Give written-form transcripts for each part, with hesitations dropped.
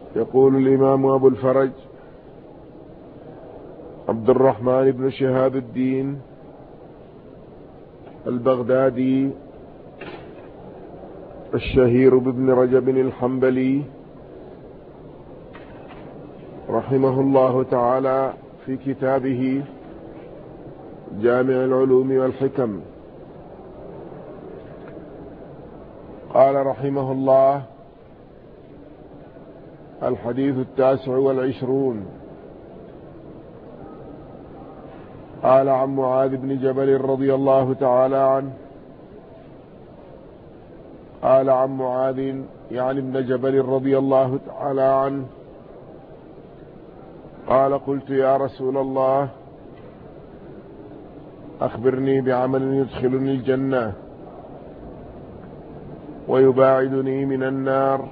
يقول الإمام أبو الفرج عبد الرحمن بن شهاب الدين البغدادي الشهير بابن رجب الحنبلي رحمه الله تعالى في كتابه جامع العلوم والحكم قال رحمه الله: الحديث 29. قال عن معاذ بن جبل رضي الله تعالى عنه، قال عن معاذ يعني ابن جبل رضي الله تعالى عنه قال: قلت يا رسول الله أخبرني بعمل يدخلني الجنة ويباعدني من النار.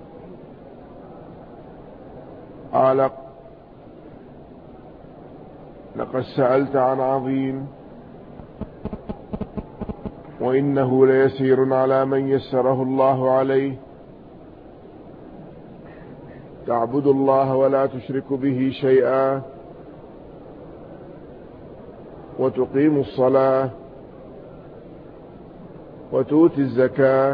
قال: لقد سألت عن عظيم، وإنه ليسير على من يسره الله عليه. تعبد الله ولا تشرك به شيئا، وتقيم الصلاة، وتؤتي الزكاة،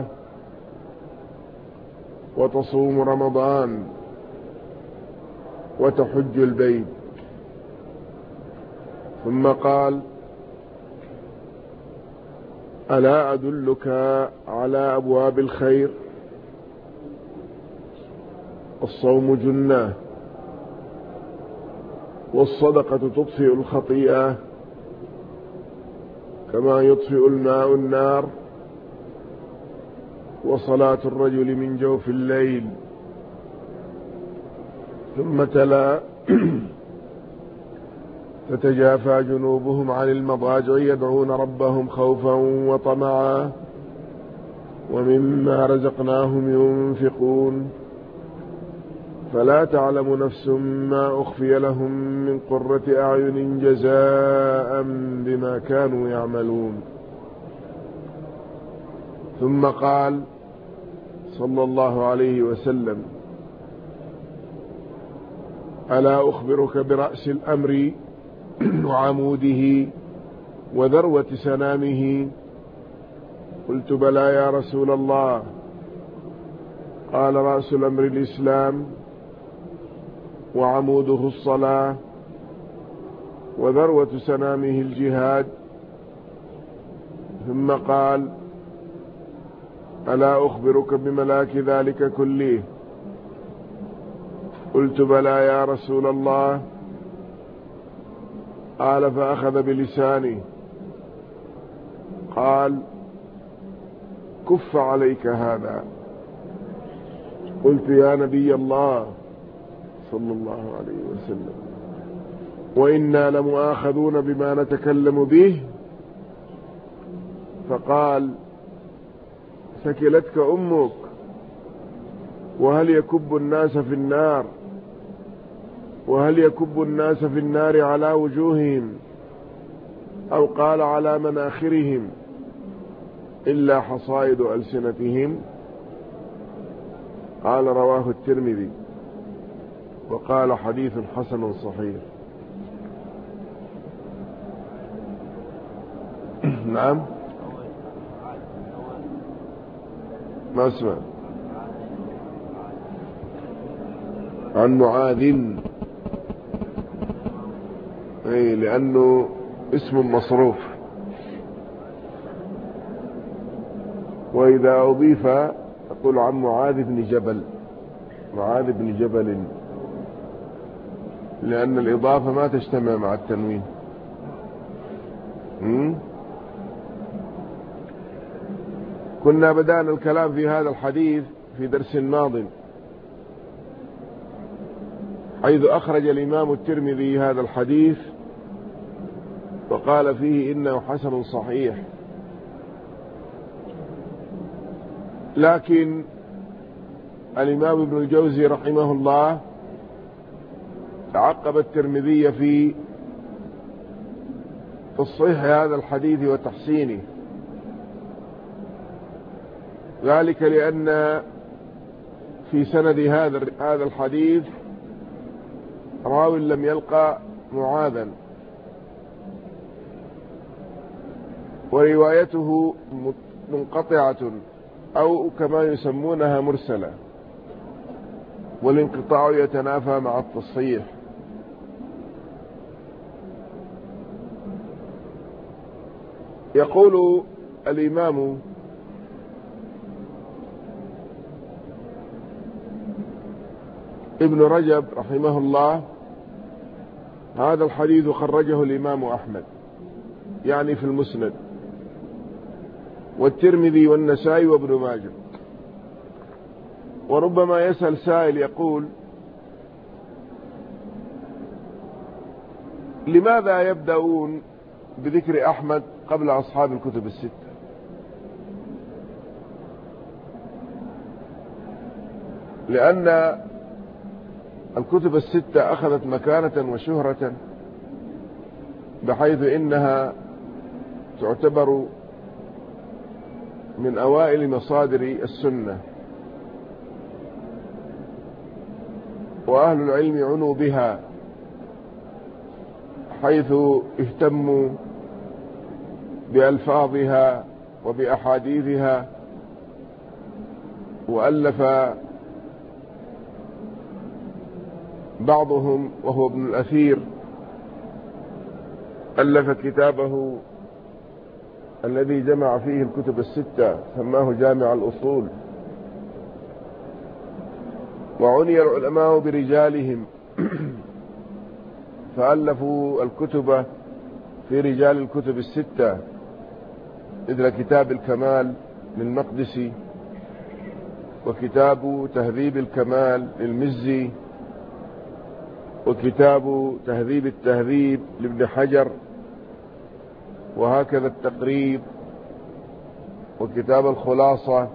وتصوم رمضان، وتحج البيت. ثم قال: ألا أدلك على أبواب الخير؟ الصوم جنة، والصدقة تطفئ الخطيئة كما يطفئ الماء النار، وصلاة الرجل من جوف الليل. ثم تلا: تتجافى جنوبهم عن المضاجع يدعون ربهم خوفا وطمعا ومما رزقناهم ينفقون، فلا تعلم نفس ما أخفي لهم من قرة أعين جزاء بما كانوا يعملون. ثم قال صلى الله عليه وسلم: ألا أخبرك برأس الأمر وعموده وذروة سنامه؟ قلت: بلى يا رسول الله. قال: رأس الأمر الإسلام، وعموده الصلاة، وذروة سنامه الجهاد. ثم قال: ألا أخبرك بملاك ذلك كله؟ قلت: بلى يا رسول الله. قال: فأخذ بلساني قال: كف عليك هذا. قلت: يا نبي الله صلى الله عليه وسلم، وإنا لمؤاخذون بما نتكلم به. فقال: ثكلتك أمك، وهل يكب الناس في النار، وهل يكب الناس في النار على وجوههم، أو قال على مناخرهم، إلا حصائد ألسنتهم؟ قال: رواه الترمذي، وقال: حديث حسن صحيح. نعم، ما اسمع. عن معاذ، أي لأنه اسم مصروف، وإذا أضيف أقول عن معاذ بن جبل، معاذ بن جبل، لأن الإضافة ما تجتمع مع التنوين. كنا بدأنا الكلام في هذا الحديث في درس ماض، حيث أخرج الإمام الترمذي هذا الحديث وقال فيه إنه حسن صحيح. لكن الإمام ابن الجوزي رحمه الله تعقب الترمذي في تصحيح هذا الحديث وتحسينه، ذلك لأن في سند هذا الحديث راو لم يلقى معاذا، وروايته منقطعة أو كما يسمونها مرسلة، والانقطاع يتنافى مع التصحيح. يقول الإمام ابن رجب رحمه الله: هذا الحديث خرجه الإمام أحمد يعني في المسند، والترمذي والنسائي وابن ماجه. وربما يسأل سائل يقول: لماذا يبدأون بذكر أحمد قبل أصحاب الكتب الستة؟ لأن الكتب الستة أخذت مكانة وشهرة بحيث إنها تعتبر من أوائل مصادر السنة، وأهل العلم عنوا بها حيث اهتموا بألفاظها وبأحاديثها، وألف بعضهم وهو ابن الأثير ألف كتابه الذي جمع فيه الكتب الستة سماه جامع الأصول. وعني العلماء برجالهم فألفوا الكتب في رجال الكتب الستة، مثل كتاب الكمال للمقدسي، وكتاب تهذيب الكمال للمزي، وكتاب تهذيب التهذيب لابن حجر، وهكذا التقريب، وكتاب الخلاصة.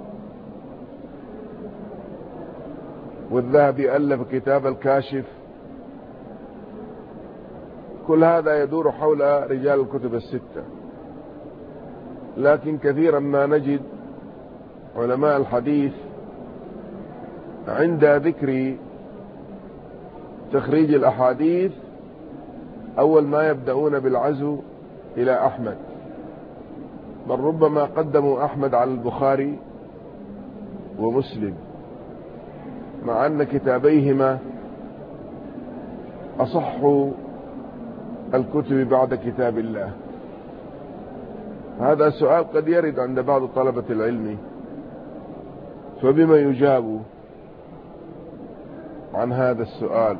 والذهبي ألف كتاب الكاشف. كل هذا يدور حول رجال الكتب الستة، لكن كثيرا ما نجد علماء الحديث عند ذكر تخريج الأحاديث أول ما يبدأون بالعزو إلى أحمد، بل ربما قدموا أحمد على البخاري ومسلم، مع أن كتابيهما أصح الكتب بعد كتاب الله. هذا سؤال قد يرد عند بعض طلبة العلم، فبما يجاب عن هذا السؤال؟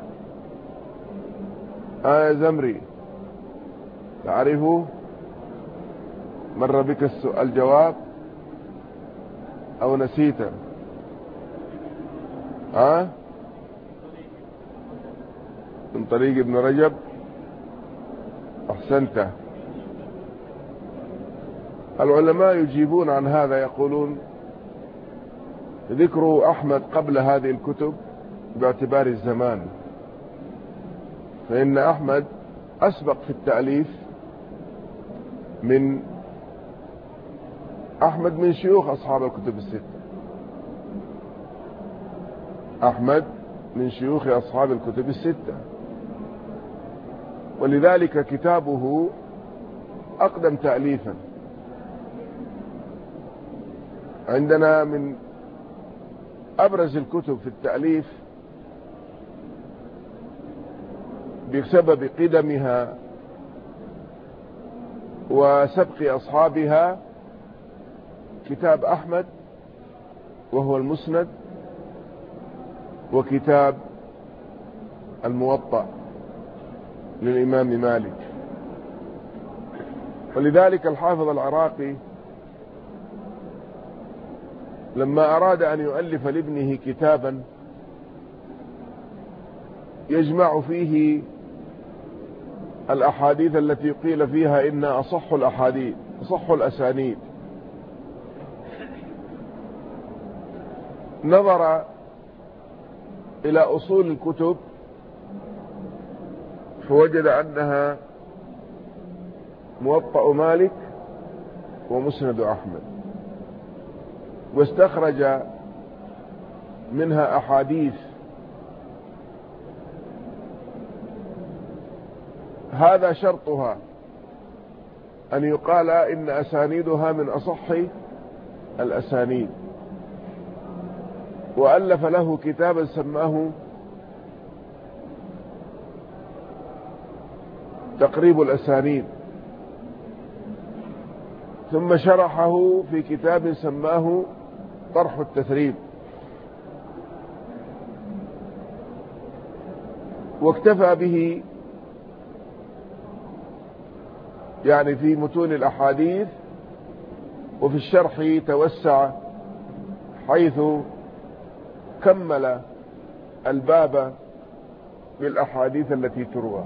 زمري تعرفه؟ مر بك الجواب أو نسيته؟ من طريق ابن رجب. أحسنت. العلماء يجيبون عن هذا، يقولون ذكر أحمد قبل هذه الكتب باعتبار الزمان، فإن أحمد أسبق في التأليف من أحمد من شيوخ أصحاب الكتب الستة. أحمد من شيوخ أصحاب الكتب الستة، ولذلك كتابه أقدم تأليفا. عندنا من أبرز الكتب في التأليف بسبب قدمها وسبق أصحابها كتاب أحمد وهو المسند، وكتاب الموطأ للإمام مالك. ولذلك الحافظ العراقي لما أراد أن يؤلف لابنه كتابا يجمع فيه الأحاديث التي قيل فيها إن أصح الأحاديث أصح الأسانيد، نظر إلى أصول الكتب فوجد أنها موطأ مالك ومسند أحمد، واستخرج منها أحاديث هذا شرطها أن يقال إن أسانيدها من أصح الأسانيد، وألف له كتابا سماه تقريب الأسانيد، ثم شرحه في كتاب سماه طرح التثريب، واكتفى به يعني في متون الأحاديث، وفي الشرح توسع حيث كمل الباب بالأحاديث التي تروى.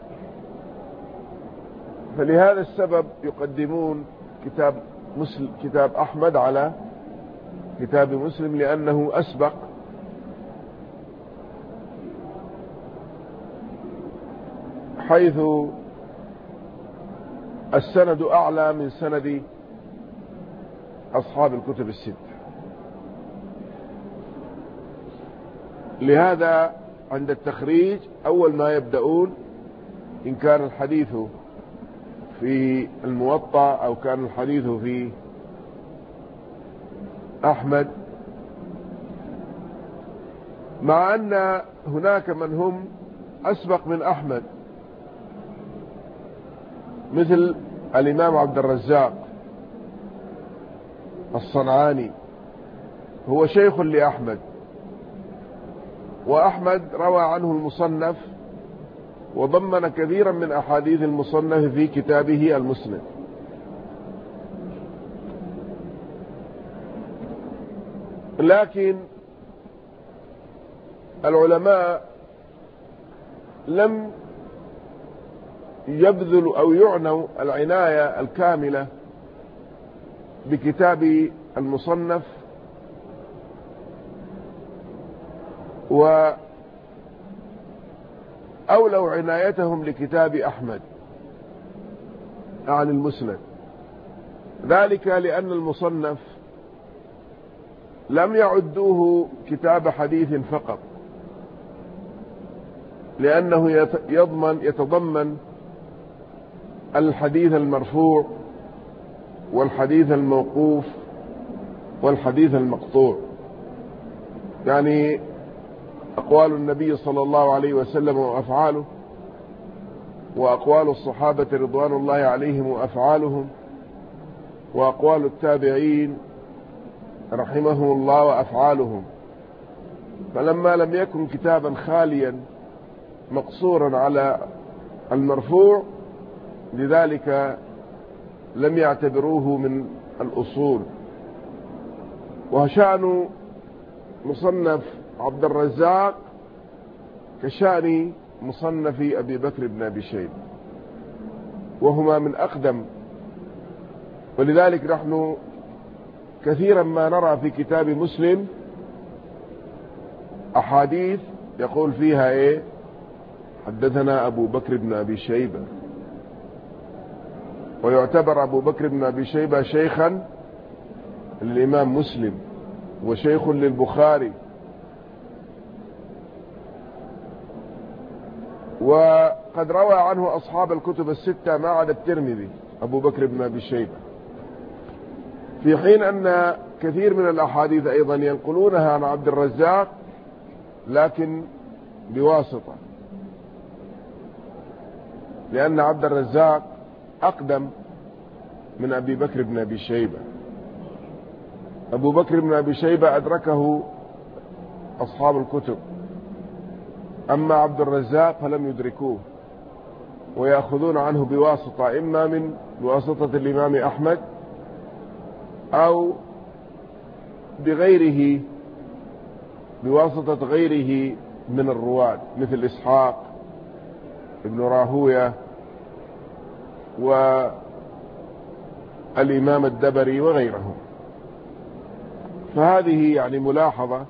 فلهذا السبب يقدمون كتاب أحمد على كتاب مسلم، لأنه أسبق، حيث السند أعلى من سند أصحاب الكتب الست. لهذا عند التخريج أول ما يبدأون إن كان الحديث في الموطأ أو كان الحديث في أحمد، مع أن هناك من هم أسبق من أحمد مثل الإمام عبد الرزاق الصنعاني، هو شيخ لأحمد، وأحمد روى عنه المصنف وضمن كثيرا من أحاديث المصنف في كتابه المسند. لكن العلماء لم يبذلوا أو يعنوا العناية الكاملة بكتاب المصنف، وأولوا عنايتهم لكتاب أحمد عن المسند، ذلك لأن المصنف لم يعدوه كتاب حديث فقط، لأنه يتضمن الحديث المرفوع والحديث الموقوف والحديث المقطوع، يعني أقوال النبي صلى الله عليه وسلم وأفعاله، وأقوال الصحابة رضوان الله عليهم وأفعالهم، وأقوال التابعين رحمهم الله وأفعالهم. فلما لم يكن كتابا خاليا مقصورا على المرفوع، لذلك لم يعتبروه من الأصول. وشأن مصنف عبد الرزاق كشأن مصنف أبي بكر بن أبي شيبة، وهما من أقدم. ولذلك نحن كثيرا ما نرى في كتاب مسلم أحاديث يقول فيها إيه؟ حدثنا أبو بكر بن أبي شيبة، ويعتبر أبو بكر بن أبي شيبة شيخا للإمام مسلم وشيخ للبخاري، وقد روى عنه أصحاب الكتب الستة ما عدا الترمذي أبو بكر بن أبي شيبة، في حين أن كثير من الأحاديث أيضا ينقلونها عن عبد الرزاق لكن بواسطة، لأن عبد الرزاق أقدم من أبي بكر بن أبي شيبة. أبو بكر بن أبي شيبة أدركه أصحاب الكتب، أما عبد الرزاق فلم يدركوه، ويأخذون عنه بواسطة، إما من بواسطة الإمام أحمد أو بغيره، بواسطة غيره من الرواة مثل إسحاق ابن راهوية والإمام الدبري وغيرهم. فهذه يعني ملاحظة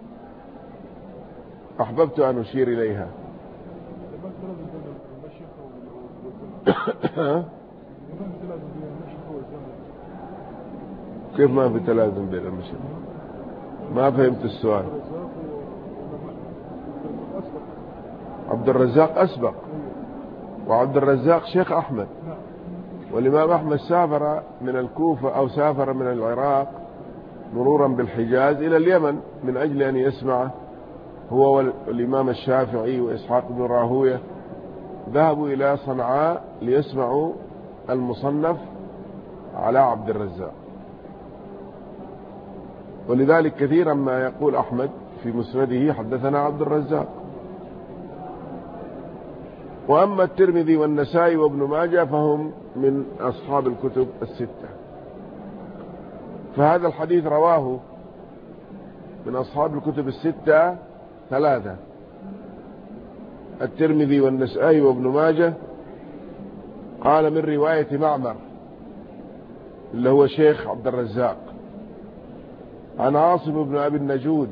أحببت أن أشير إليها. كيف ما في تلازم بين المشي؟ ما فهمت السؤال. عبد الرزاق أسبق، وعبد الرزاق شيخ أحمد، والإمام أحمد سافر من الكوفة أو سافر من العراق مرورا بالحجاز إلى اليمن من أجل أن يسمع، هو والإمام الشافعي وإسحاق بن راهوية ذهبوا إلى صنعاء ليسمعوا المصنف على عبد الرزاق. ولذلك كثيرا ما يقول أحمد في مسنده حدثنا عبد الرزاق. وأما الترمذي والنسائي وابن ماجه فهم من أصحاب الكتب الستة، فهذا الحديث رواه من أصحاب الكتب الستة ثلاثة: الترمذي والنسائي وابن ماجه. قال من رواية معمر اللي هو شيخ عبد الرزاق عن عاصم بن أبي النجود،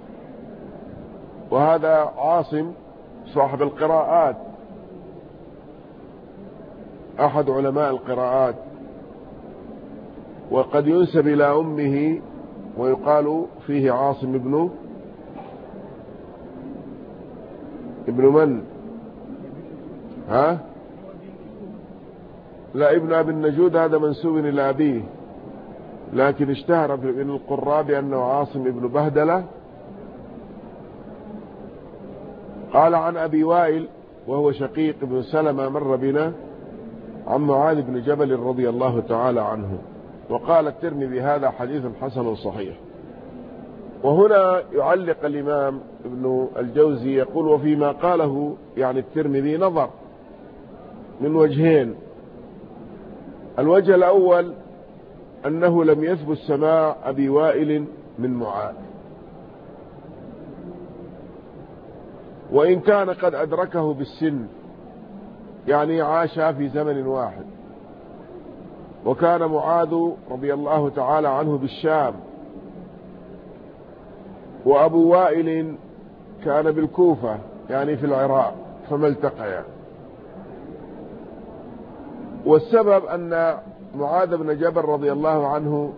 وهذا عاصم صاحب القراءات أحد علماء القراءات، وقد ينسب إلى أمه ويقال فيه عاصم ابن من؟ ها؟ لا، ابن أبي النجود هذا منسوب إلى أبيه، لكن اشتهر من القراء بأنه عاصم ابن بهدلة. قال عن أبي وائل وهو شقيق بن سلمة مر بنا عن معاذ بن جبل رضي الله تعالى عنه. وقال الترمذي هذا حديث حسن صحيح. وهنا يعلق الإمام ابن الجوزي يقول وفيما قاله يعني الترمذي نظر من وجهين: الوجه الأول أنه لم يثبت سماع أبي وائل من معاذ، وإن كان قد أدركه بالسن، يعني عاش في زمن واحد، وكان معاذ رضي الله تعالى عنه بالشام، وأبو وائل كان بالكوفة يعني في العراق، فما التقيا. والسبب أن معاذ بن جبل رضي الله عنه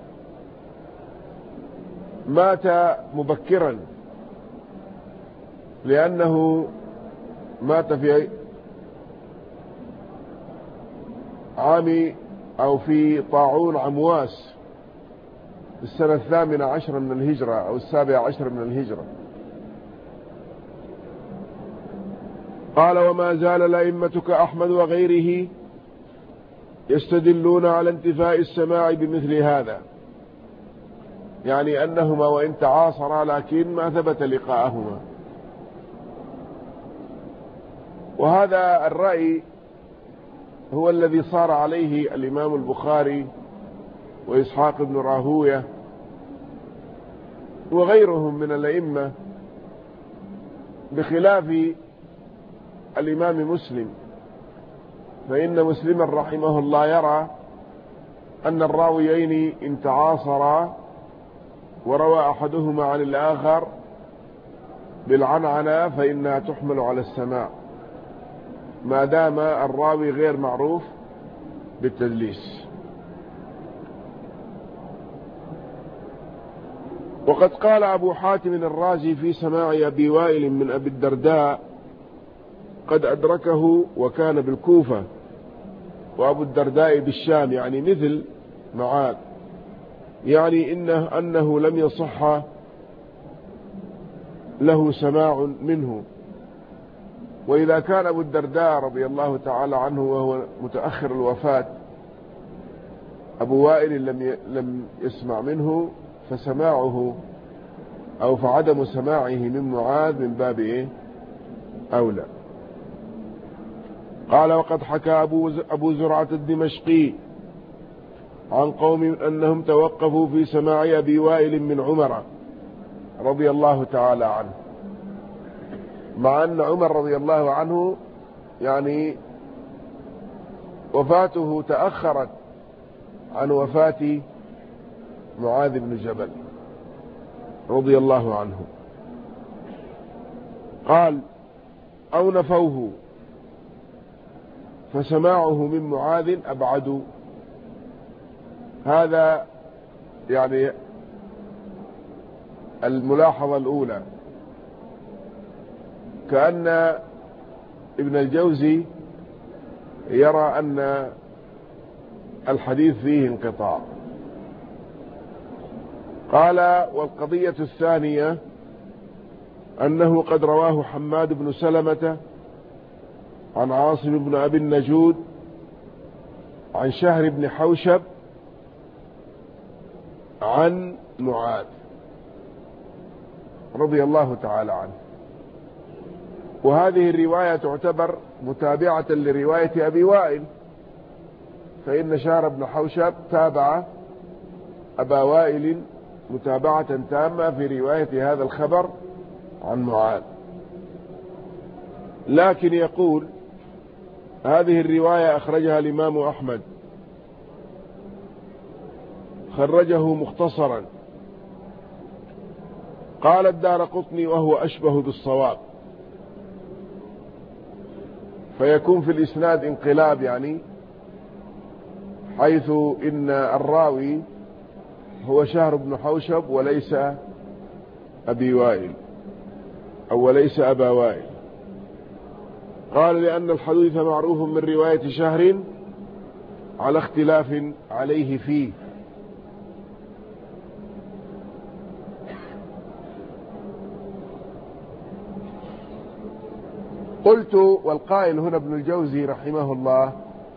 مات مبكرا، لأنه مات في عام أو في طاعون عمواس في السنة 18 من الهجرة أو 17 من الهجرة. قال وما زال الأئمة كأحمد وغيره يستدلون على انتفاء السماع بمثل هذا، يعني أنهما وإن تعاصرا لكن ما ثبت لقاءهما. وهذا الرأي هو الذي صار عليه الإمام البخاري وإسحاق بن راهوية وغيرهم من الأئمة، بخلاف الإمام مسلم، فإن مسلما رحمه الله يرى أن الراويين إن تعاصرا وروى أحدهما عن الآخر بالعنعنة فإنها تحمل على السماع ما دام الراوي غير معروف بالتدليس. وقد قال أبو حاتم الرازي في سماع أبي وائل من أبي الدرداء قد أدركه وكان بالكوفة، وأبو الدرداء بالشام، يعني مثل معاذ، يعني أنه لم يصح له سماع منه. وإذا كان أبو الدرداء رضي الله تعالى عنه وهو متأخر الوفاة أبو وائل لم يسمع منه، فسماعه أو فعدم سماعه من معاذ من باب إيه؟ أولى. قال وقد حكى أبو زرعة الدمشقي عن قوم أنهم توقفوا في سماع أبي وائل من عمر رضي الله تعالى عنه، مع أن عمر رضي الله عنه يعني وفاته تأخرت عن وفاة معاذ بن جبل رضي الله عنه. قال أو نفوه فسماعه من معاذ أبعد. هذا يعني الملاحظة الأولى، كأن ابن الجوزي يرى أن الحديث فيه انقطاع. قال: والقضية الثانية أنه قد رواه حماد بن سلمة عن عاصم بن أبي النجود عن شهر بن حوشب عن معاذ رضي الله تعالى عنه، وهذه الرواية تعتبر متابعة لرواية أبي وائل، فإن شهر بن حوشب تابع أبا وائل متابعة تامة في رواية هذا الخبر عن معاذ. لكن يقول: هذه الرواية أخرجها الإمام أحمد، خرجه مختصرا. قال الدارقطني: وهو أشبه بالصواب، فيكون في الإسناد انقلاب، يعني حيث إن الراوي هو شهر بن حوشب وليس أبي وائل أو وليس أبا وائل. قال: لأن الحديث معروف من رواية شهر على اختلاف عليه فيه. قلت: والقائل هنا ابن الجوزي رحمه الله،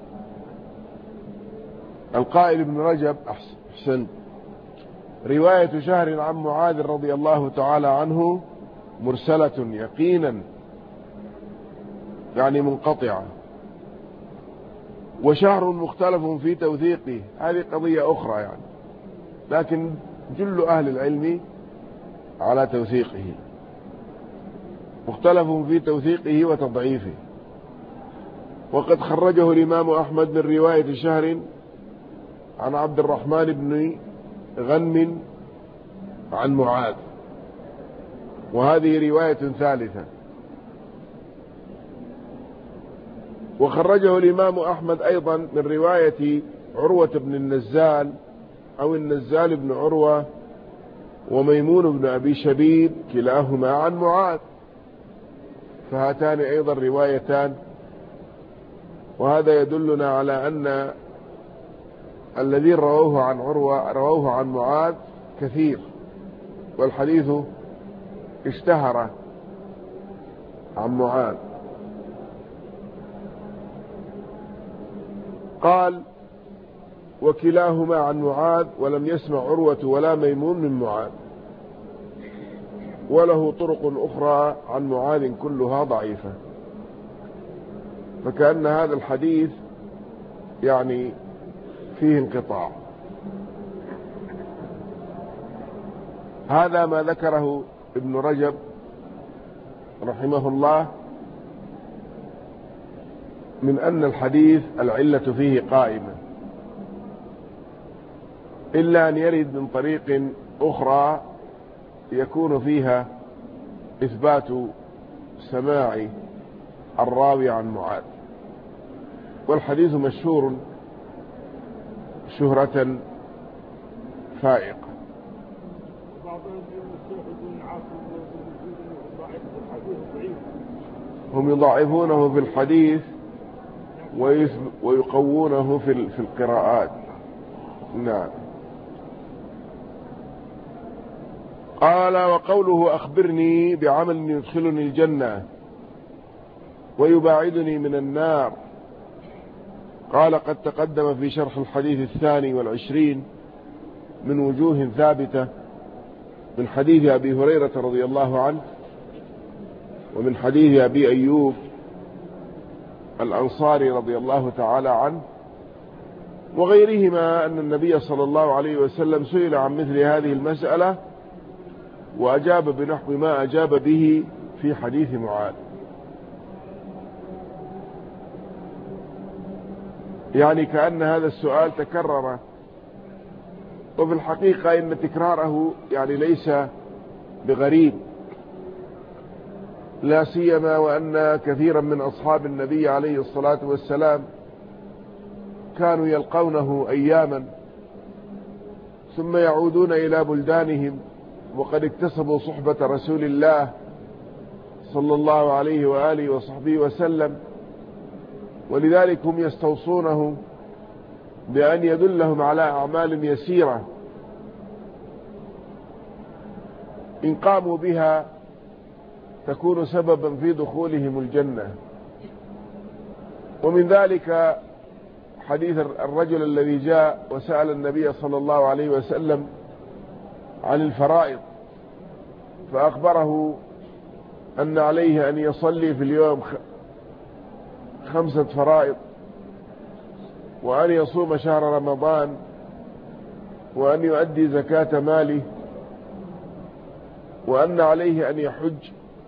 القائل ابن رجب أحسن، رواية شهر عن معاذ رضي الله تعالى عنه مرسلة يقينا، يعني منقطعة، وشهر مختلف في توثيقه، هذه قضية أخرى يعني، لكن جل أهل العلم على توثيقه، مختلف في توثيقه وتضعيفه. وقد خرجه الإمام أحمد من رواية شهر عن عبد الرحمن بن غنم عن معاذ، وهذه رواية ثالثة. وخرجه الإمام أحمد أيضا من رواية عروة بن النزال أو النزال بن عروة وميمون بن أبي شبيب كلاهما عن معاذ، فهاتان أيضا روايتان. وهذا يدلنا على أن الذين رووه عن عروة رووه عن معاذ كثير، والحديث اشتهر عن معاذ. قال: وكلاهما عن معاذ، ولم يسمع عروة ولا ميمون من معاذ، وله طرق أخرى عن معاذ كلها ضعيفة. فكأن هذا الحديث يعني فيه انقطاع. هذا ما ذكره ابن رجب رحمه الله من أن الحديث العلة فيه قائمة، إلا أن يرد من طريق أخرى يكون فيها إثبات سماع الراوي عن معاذ. والحديث مشهور شهرة فائقة. هم يضاعفونه في الحديث ويقوونه في القراءات. نعم. قال: وقوله أخبرني بعمل يدخلني الجنة ويباعدني من النار، قال: قد تقدم في شرح الحديث 22 من وجوه ثابتة، من حديث أبي هريرة رضي الله عنه، ومن حديث أبي أيوب الأنصاري رضي الله تعالى عنه، وغيرهما، أن النبي صلى الله عليه وسلم سئل عن مثل هذه المسألة وأجاب بنحو ما أجاب به في حديث معاذ. يعني كأن هذا السؤال تكرر، وفي الحقيقة إن تكراره يعني ليس بغريب، لا سيما وأن كثيرا من أصحاب النبي عليه الصلاة والسلام كانوا يلقونه أياما ثم يعودون إلى بلدانهم وقد اكتسبوا صحبة رسول الله صلى الله عليه وآله وصحبه وسلم، ولذلك هم يستوصونه بأن يدلهم على أعمال يسيرة إن قاموا بها تكون سببا في دخولهم الجنة. ومن ذلك حديث الرجل الذي جاء وسأل النبي صلى الله عليه وسلم عن الفرائض، فأخبره أن عليه أن يصلي في اليوم 5 فرائض، وأن يصوم شهر رمضان، وأن يؤدي زكاة ماله، وأن عليه أن يحج.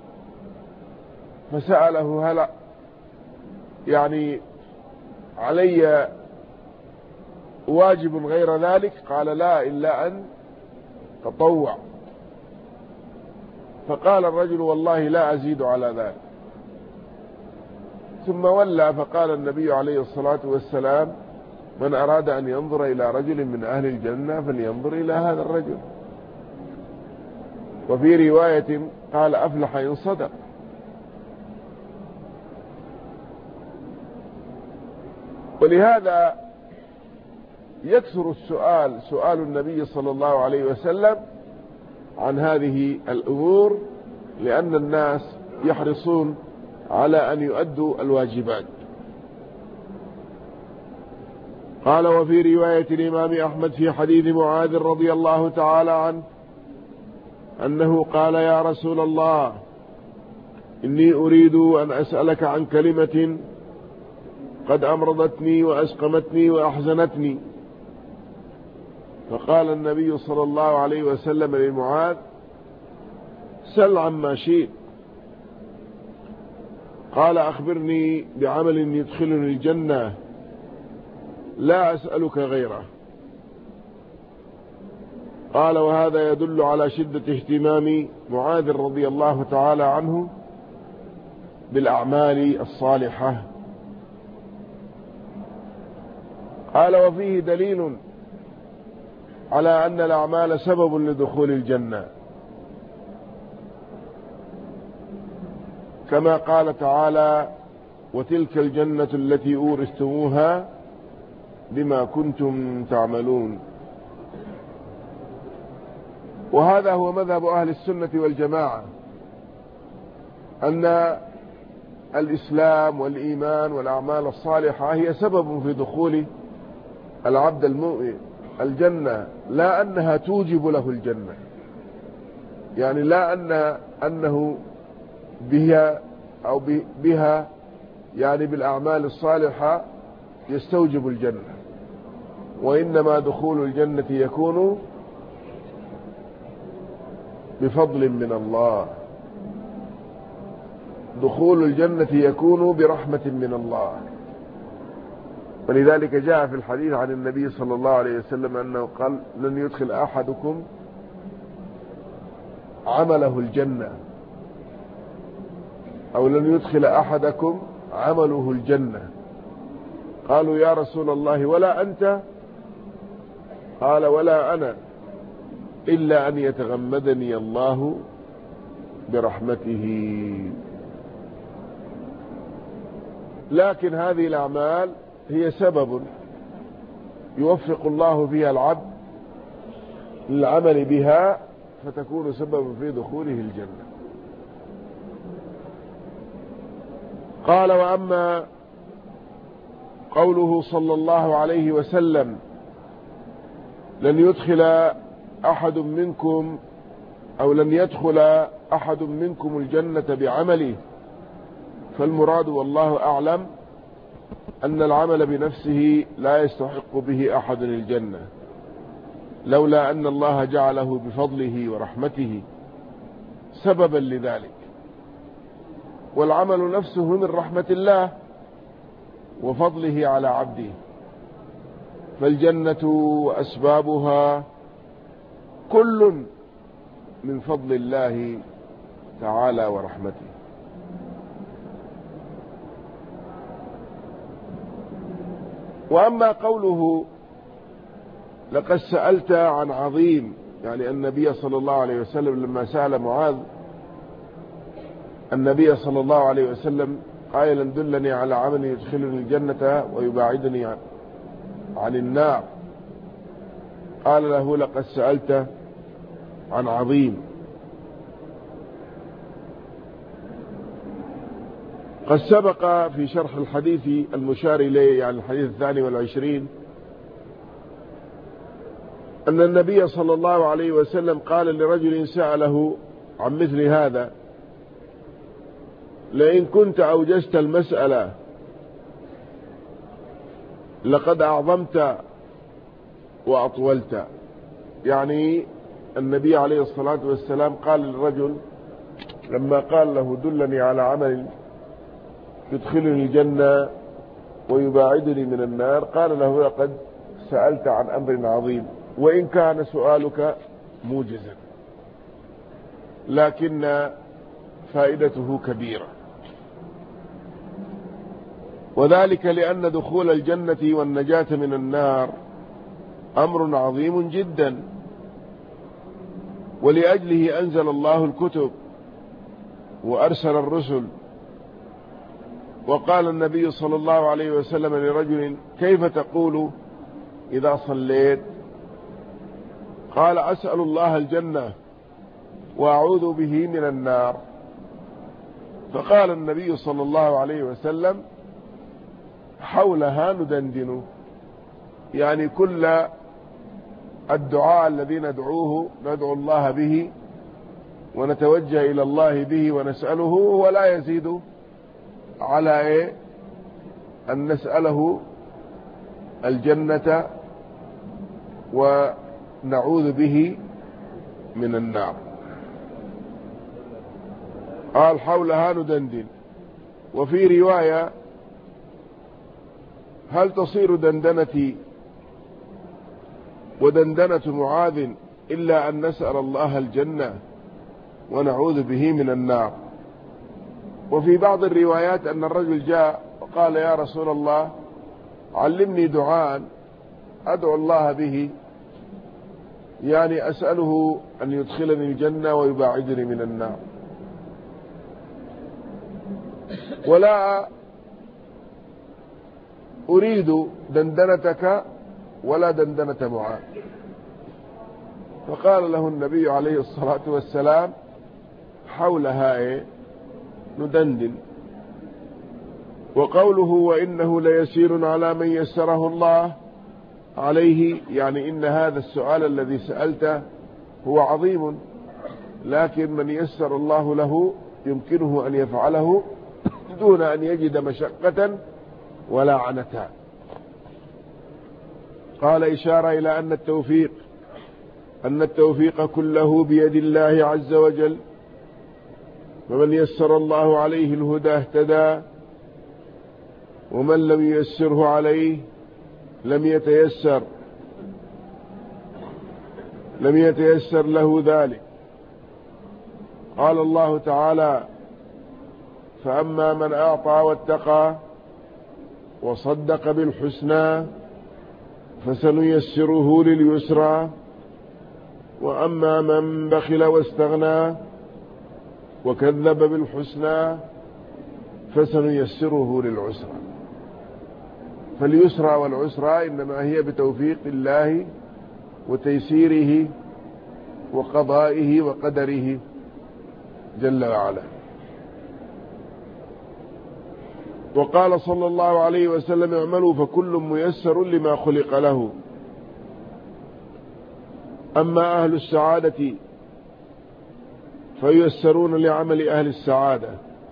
فسأله هل يعني علي واجب غير ذلك؟ قال لا، إلا أن تطوع. فقال الرجل والله لا أزيد على ذلك. ثم ولى فقال النبي عليه الصلاة والسلام من أراد أن ينظر إلى رجل من أهل الجنة فلينظر إلى هذا الرجل. وفي رواية قال أفلح إن صدق. ولهذا يكثر سؤال النبي صلى الله عليه وسلم عن هذه الأمور، لأن الناس يحرصون على أن يؤدوا الواجبات. قال وفي رواية الإمام أحمد في حديث معاذ رضي الله تعالى عنه أنه قال يا رسول الله إني أريد أن أسألك عن كلمة قد أمرضتني وأسقمتني وأحزنتني. فقال النبي صلى الله عليه وسلم لمعاذ سل عما شئت. قال أخبرني بعمل يدخلني الجنة لا أسألك غيره. قال وهذا يدل على شدة اهتمام معاذ رضي الله تعالى عنه بالأعمال الصالحة. قال وفيه دليل على أن الأعمال سبب لدخول الجنة، كما قال تعالى وتلك الجنة التي أورثتموها بما كنتم تعملون. وهذا هو مذهب أهل السنة والجماعة، أن الإسلام والإيمان والأعمال الصالحة هي سبب في دخول العبد المؤمن الجنة، لا أنها توجب له الجنة، يعني لا أنه بها أو بها يعني بالأعمال الصالحة يستوجب الجنة، وإنما دخول الجنة يكون بفضل من الله، دخول الجنة يكون برحمة من الله. ولذلك جاء في الحديث عن النبي صلى الله عليه وسلم أنه قال لن يدخل أحدكم عمله الجنة، أو لن يدخل أحدكم عمله الجنة. قالوا يا رسول الله ولا أنت؟ قال ولا أنا، إلا أن يتغمدني الله برحمته. لكن هذه الأعمال هي سبب يوفق الله فيها العبد للعمل بها فتكون سببا في دخوله الجنة. قال وأما قوله صلى الله عليه وسلم لن يدخل أحد منكم أو لن يدخل أحد منكم الجنة بعمله، فالمراد والله أعلم أن العمل بنفسه لا يستحق به أحد الجنة، لولا أن الله جعله بفضله ورحمته سببا لذلك. والعمل نفسه من رحمة الله وفضله على عبده، فالجنة وأسبابها كل من فضل الله تعالى ورحمته. وأما قوله لقد سألت عن عظيم يعني النبي صلى الله عليه وسلم لما سأل معاذ النبي صلى الله عليه وسلم قائلا دلني على عمل يدخلني الجنة ويباعدني عن النار، قال له لقد سألت عن عظيم. قد سبق في شرح الحديث المشار إليه يعني الحديث 22 أن النبي صلى الله عليه وسلم قال لرجل سأله عن مثل هذا لئن كنت أوجزت المسألة لقد أعظمت وأطولت. يعني النبي عليه الصلاة والسلام قال للرجل لما قال له دلني على عمل يدخلني الجنة ويباعدني من النار قال له لقد سألت عن أمر عظيم، وإن كان سؤالك موجزا لكن فائدته كبيرة، وذلك لأن دخول الجنة والنجاة من النار أمر عظيم جدا، ولأجله أنزل الله الكتب وأرسل الرسل. وقال النبي صلى الله عليه وسلم لرجل كيف تقول إذا صليت؟ قال أسأل الله الجنة وأعوذ به من النار. فقال النبي صلى الله عليه وسلم حولها ندندن، يعني كل الدعاء الذي ندعو الله به ونتوجه إلى الله به ونسأله ولا يزيد على أن نسأله الجنة ونعوذ به من النار. قال حولها ندندن. وفي رواية هل تصير دندنتي ودندنة معاذ إلا أن نسأل الله الجنة ونعوذ به من النار. وفي بعض الروايات أن الرجل جاء وقال يا رسول الله علمني دعاء أدعو الله به، يعني أسأله أن يدخلني الجنة ويباعدني من النار، ولا أريد دندنتك ولا دندنة معاذ. فقال له النبي عليه الصلاة والسلام حولها ندندن. وقوله وإنه ليسير على من يسره الله عليه، يعني إن هذا السؤال الذي سألته هو عظيم، لكن من يسر الله له يمكنه أن يفعله دون أن يجد مشقة ولا عنتا. قال إشارة إلى أن التوفيق كله بيد الله عز وجل، فمن يسر الله عليه الهدى اهتدى، ومن لم ييسره عليه لم يتيسر له ذلك. قال الله تعالى فأما من أعطى واتقى وصدق بالحسنى فسنيسره لليسرى، وأما من بخل واستغنى وكذب بالحسنى فسنيسره للعسرى. فاليسرى والعسرى إنما هي بتوفيق الله وتيسيره وقضائه وقدره جل وعلا. وقال صلى الله عليه وسلم اعملوا فكل ميسر لما خلق له. أما أهل السعادة فييسرون لعمل أهل السعادة،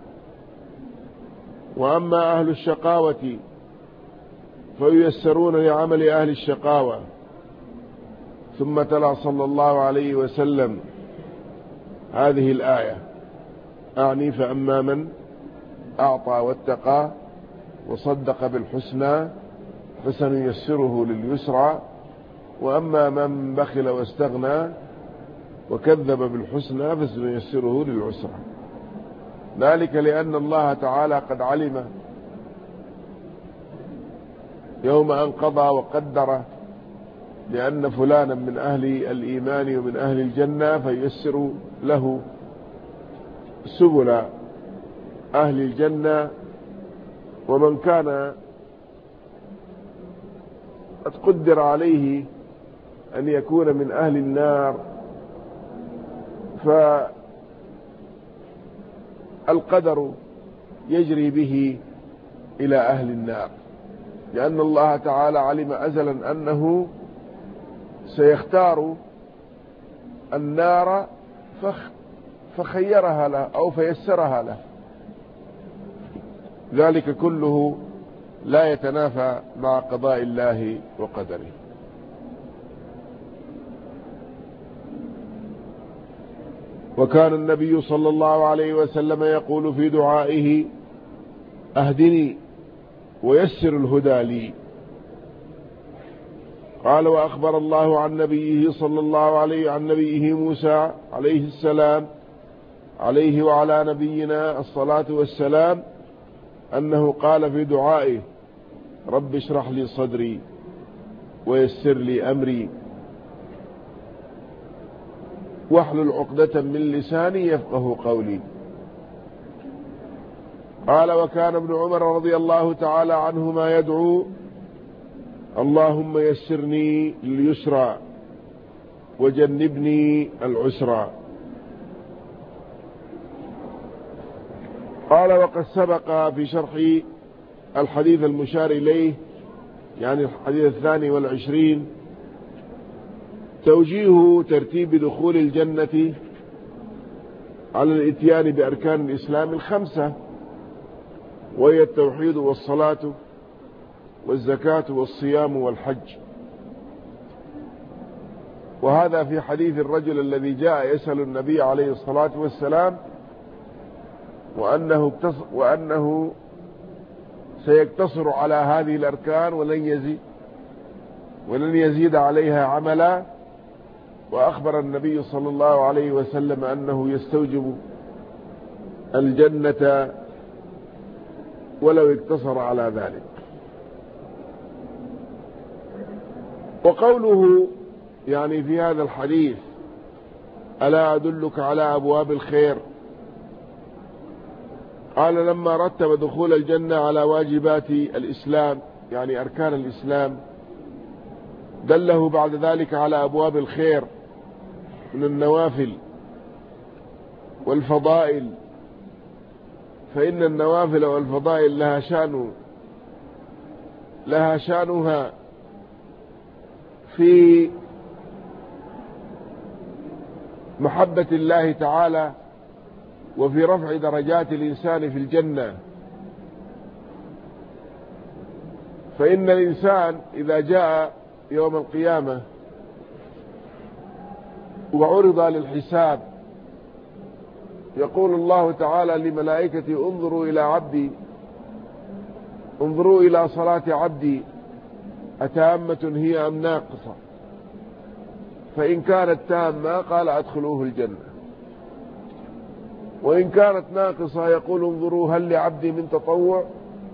وأما أهل الشقاوة فييسرون لعمل أهل الشقاوة. ثم تلا صلى الله عليه وسلم هذه الآية، أعني فأما من أعطى واتقى وصدق بالحسنى فسنيسره لليسرى، وأما من بخل واستغنى وكذب بالحسنى فسنيسره للعسرى. ذلك لأن الله تعالى قد علم يوم أن قضى وقدر لأن فلانا من أهل الإيمان ومن أهل الجنة فييسر له سبل أهل الجنة، ومن كان قد قدر عليه أن يكون من أهل النار فالقدر يجري به إلى أهل النار، لأن الله تعالى علم أزلا أنه سيختار النار فخيرها له أو فيسرها له. ذلك كله لا يتنافى مع قضاء الله وقدره. وكان النبي صلى الله عليه وسلم يقول في دعائه: أهدني ويسر الهدى لي. قال: وأخبر الله عن نبيه صلى الله عليه عن نبيه موسى عليه السلام عليه وعلى نبينا الصلاة والسلام أنه قال في دعائه: رب اشرح لي صدري ويسر لي أمري واحلل عقدة من لساني يفقه قولي. قال: وكان ابن عمر رضي الله تعالى عنهما يدعو: اللهم يسرني لليسرى وجنبني العسرى. قال: وقد سبق في شرح الحديث المشار إليه، يعني الحديث 22، توجيه ترتيب دخول الجنة على الاتيان بأركان الإسلام 5، وهي التوحيد والصلاة والزكاة والصيام والحج. وهذا في حديث الرجل الذي جاء يسأل النبي عليه الصلاة والسلام وأنه سيقتصر على هذه الأركان ولن يزيد عليها عملا، وأخبر النبي صلى الله عليه وسلم أنه يستوجب الجنة ولو اقتصر على ذلك. وقوله يعني في هذا الحديث: ألا أدلك على أبواب الخير؟ قال: لما رتب دخول الجنة على واجبات الإسلام، يعني أركان الإسلام، دله بعد ذلك على أبواب الخير من النوافل والفضائل، فإن النوافل والفضائل لها شانها في محبة الله تعالى وفي رفع درجات الإنسان في الجنة. فإن الإنسان إذا جاء يوم القيامة وعرض للحساب يقول الله تعالى لملائكته: انظروا إلى عبدي، انظروا إلى صلاة عبدي أتامة هي أم ناقصة؟ فإن كانت تامة قال: أدخلوه الجنة. وإن كانت ناقصة يقول: انظروا هل لعبدي من تطوع؟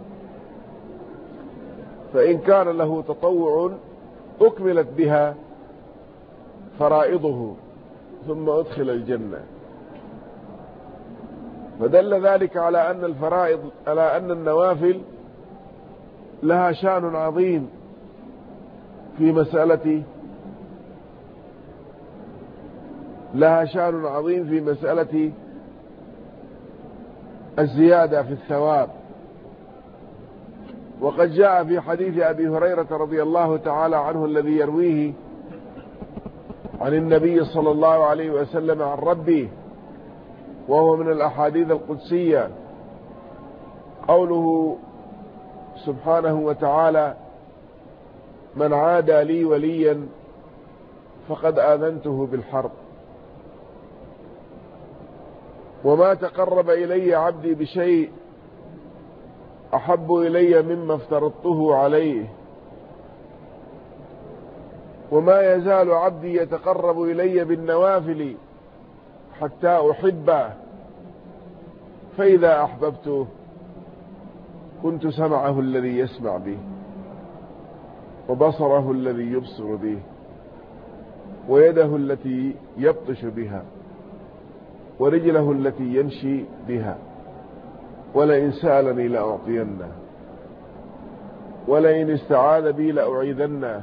فإن كان له تطوع أكملت بها فرائضه ثم أدخل الجنة. فدل ذلك على أن النوافل لها شأن عظيم في مسألة الزيادة في الثواب. وقد جاء في حديث أبي هريرة رضي الله تعالى عنه الذي يرويه عن النبي صلى الله عليه وسلم عن ربه، وهو من الأحاديث القدسية، قوله سبحانه وتعالى: من عادى لي وليا فقد آذنته بالحرب، وما تقرب إلي عبدي بشيء أحب إلي مما افترضته عليه، وما يزال عبدي يتقرب إلي بالنوافل حتى أحبه، فإذا أحببته كنت سمعه الذي يسمع به وبصره الذي يبصر به ويده التي يبطش بها ورجله التي يمشي بها، ولئن سألني لأعطينه ولئن استعاذ بي لأعيذنه،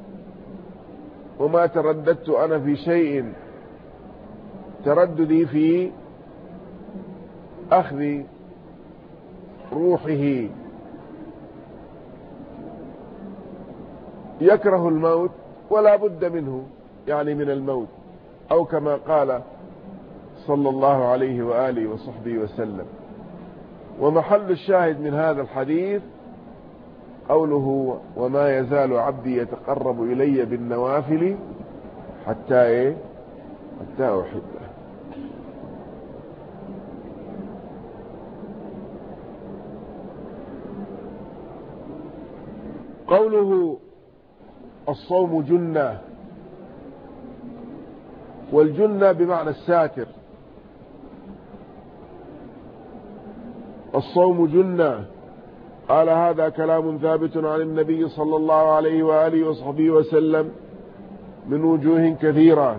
وما ترددت أنا في شيء ترددي في أخذ روحه. يكره الموت ولا بد منه، يعني من الموت، أو كما قال صلى الله عليه وآله وصحبه وسلم. ومحل الشاهد من هذا الحديث قوله وما يزال عبدي يتقرب إلي بالنوافل حتى أحبه. قوله الصوم جنة، والجنة بمعنى الساتر. الصوم جنة، قال هذا كلام ثابت عن النبي صلى الله عليه وآله وصحبه وسلم من وجوه كثيرة،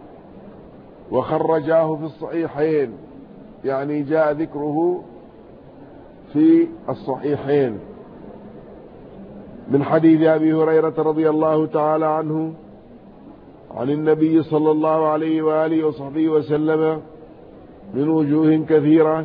وخرجاه في الصحيحين، يعني جاء ذكره في الصحيحين من حديث أبي هريرة رضي الله تعالى عنه عن النبي صلى الله عليه وآله وصحبه وسلم من وجوه كثيرة،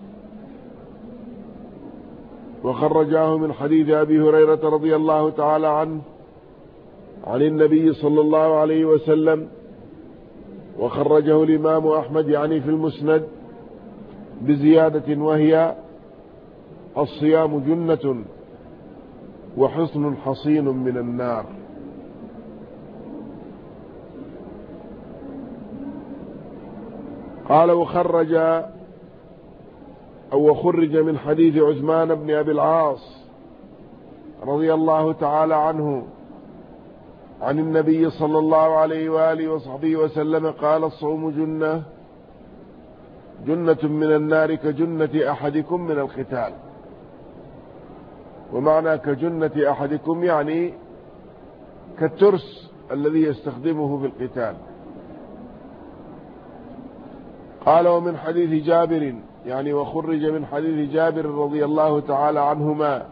وخرجاه من حديث أبي هريرة رضي الله تعالى عنه عن النبي صلى الله عليه وسلم، وخرجه الإمام أحمد يعني في المسند بزيادة، وهي الصيام جنة وحصن حصين من النار. قال وخرج من حديث عثمان بن أبي العاص رضي الله تعالى عنه عن النبي صلى الله عليه وآله وصحبه وسلم قال الصوم جنة من النار كجنة أحدكم من القتال. ومعنى كجنة أحدكم يعني كالترس الذي يستخدمه في القتال. قال ومن حديث جابر، يعني وخرج من حديث جابر رضي الله تعالى عنهما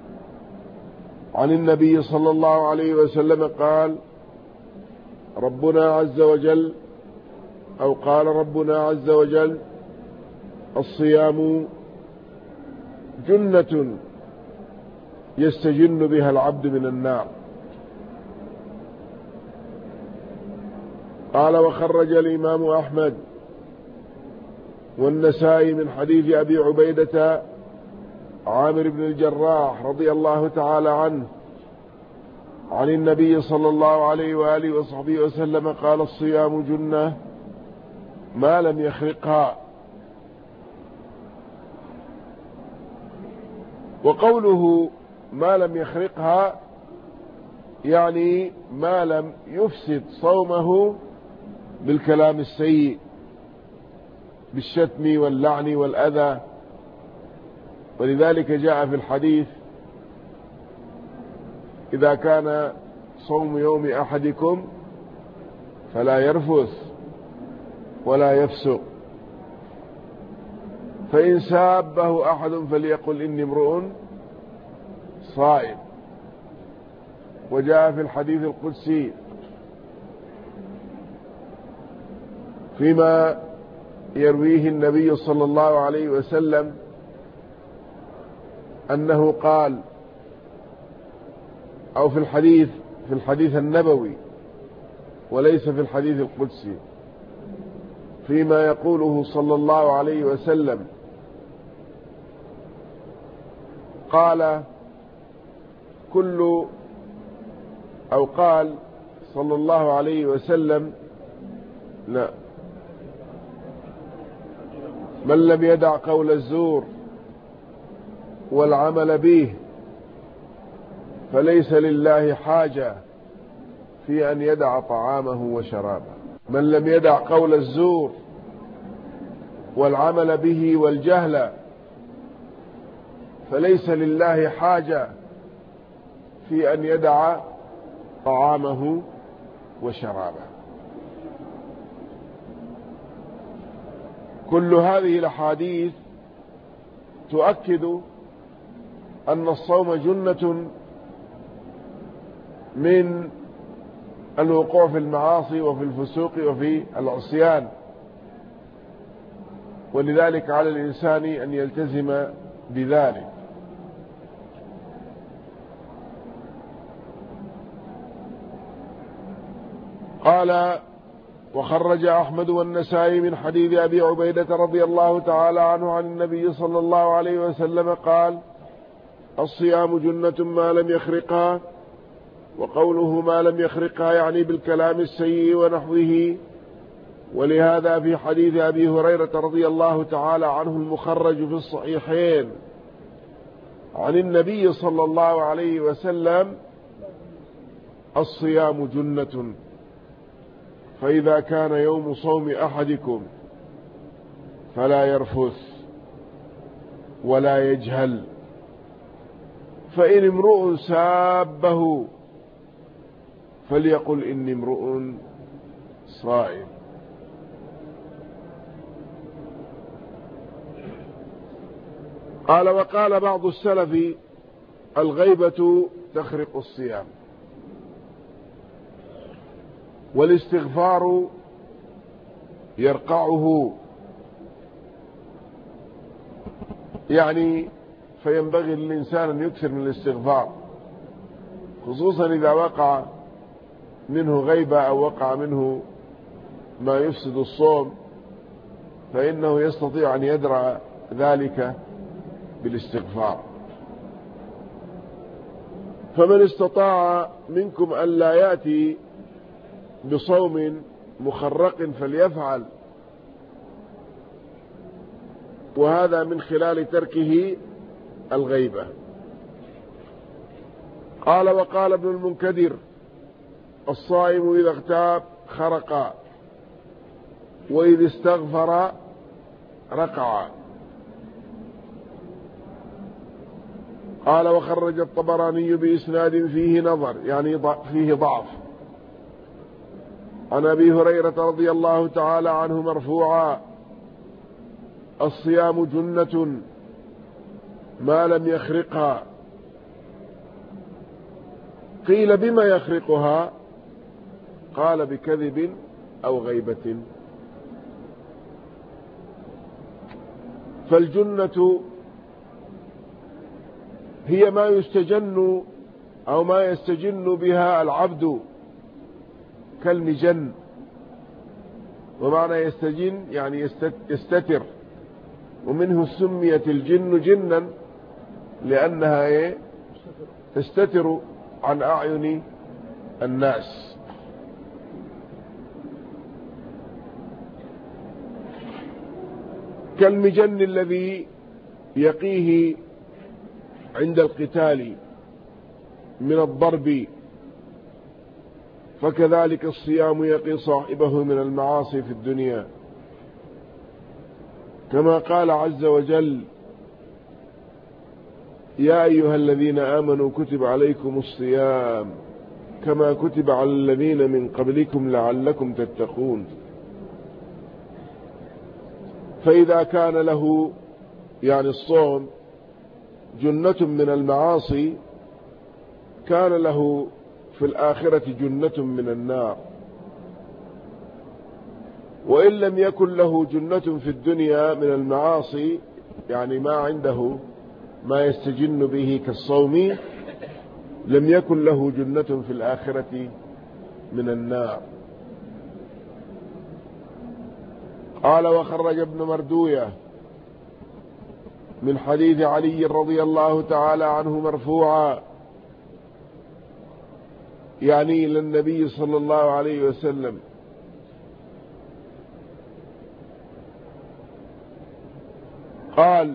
عن النبي صلى الله عليه وسلم قال ربنا عز وجل، أو قال ربنا عز وجل الصيام جنة يستجن بها العبد من النار. قال وخرج الإمام أحمد والنسائي من حديث أبي عبيدة عامر بن الجراح رضي الله تعالى عنه عن النبي صلى الله عليه وآله وصحبه وسلم قال الصيام جنة ما لم يخرقها. وقوله ما لم يخرقها يعني ما لم يفسد صومه بالكلام السيء، بالشتم واللعن والأذى. ولذلك جاء في الحديث إذا كان صوم يوم أحدكم فلا يرفث ولا يفسق، فإن سابه أحد فليقل إني امرؤ صائم. وجاء في الحديث القدسي فيما يرويه النبي صلى الله عليه وسلم أنه قال، أو في الحديث النبوي وليس في الحديث القدسي، فيما يقوله صلى الله عليه وسلم قال قال صلى الله عليه وسلم لا، من لم يدع قول الزور والعمل به فليس لله حاجة في أن يدع طعامه وشرابه. من لم يدع قول الزور والعمل به والجهل فليس لله حاجة في أن يدع طعامه وشرابه. كل هذه الأحاديث تؤكد أن الصوم جنة من الوقوع في المعاصي وفي الفسوق وفي العصيان، ولذلك على الإنسان أن يلتزم بذلك. قال: وخرج أحمد والنسائي من حديث أبي عبيدة رضي الله تعالى عنه عن النبي صلى الله عليه وسلم قال: الصيام جنة ما لم يخرقها. وقوله ما لم يخرقها يعني بالكلام السيء ونحوه. ولهذا في حديث أبي هريرة رضي الله تعالى عنه المخرج في الصحيحين عن النبي صلى الله عليه وسلم: الصيام جنة، فإذا كان يوم صوم أحدكم فلا يرفث ولا يجهل، فإن امرؤ سابه فليقل إني امرؤ صائم. قال: وقال بعض السلف: الغيبة تخرق الصيام، والاستغفار يرقعه، يعني فينبغي للإنسان أن يكثر من الاستغفار، خصوصا إذا وقع منه غيبة أو وقع منه ما يفسد الصوم، فإنه يستطيع أن يدرأ ذلك بالاستغفار. فمن استطاع منكم أن لا يأتي بصوم مخرق فليفعل، وهذا من خلال تركه الغيبة. قال: وقال ابن المنكدر: الصائم إذا اغتاب خرق، وإذا استغفر رقع. قال: وخرج الطبراني بإسناد فيه نظر، يعني فيه ضعف، عن أبي هريرة رضي الله تعالى عنه مرفوعا: الصيام جنة ما لم يخرقها. قيل: بما يخرقها؟ قال: بكذب أو غيبة. فالجنة هي ما يستجن أو ما يستجن بها العبد كالمجن، ومعنى يستجن يعني يستتر، ومنه سميت الجن جنا لأنها تستتر عن أعين الناس. كالمجن الذي يقيه عند القتال من الضرب، فكذلك الصيام يقي صاحبه من المعاصي في الدنيا، كما قال عز وجل: يا أيها الذين آمنوا كتب عليكم الصيام كما كتب على الذين من قبلكم لعلكم تتقون. فإذا كان له يعني الصوم جنة من المعاصي، كان له في الآخرة جنة من النار. وإن لم يكن له جنة في الدنيا من المعاصي، يعني ما عنده ما يستجن به كالصوم، لم يكن له جنة في الآخرة من النار. قال: وخرج ابن مردوية من حديث علي رضي الله تعالى عنه مرفوعا، يعني إلى النبي صلى الله عليه وسلم: قال: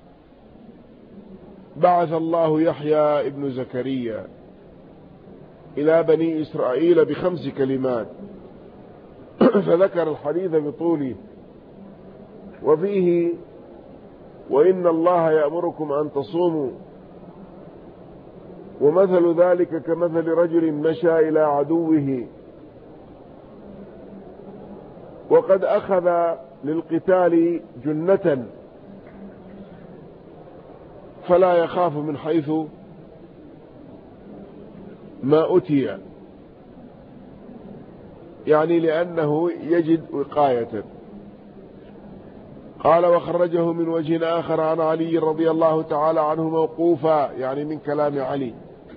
بعث الله يحيى ابن زكريا إلى بني إسرائيل ب5 كلمات، فذكر الحديث بطوله، وفيه: وإن الله يأمركم أن تصوموا، ومثل ذلك كمثل رجل مشى إلى عدوه وقد أخذ للقتال جنة فلا يخاف من حيث ما أتي، يعني لأنه يجد وقاية. قال وخرجه من وجه آخر عن علي رضي الله تعالى عنه موقوفا، يعني من كلام علي،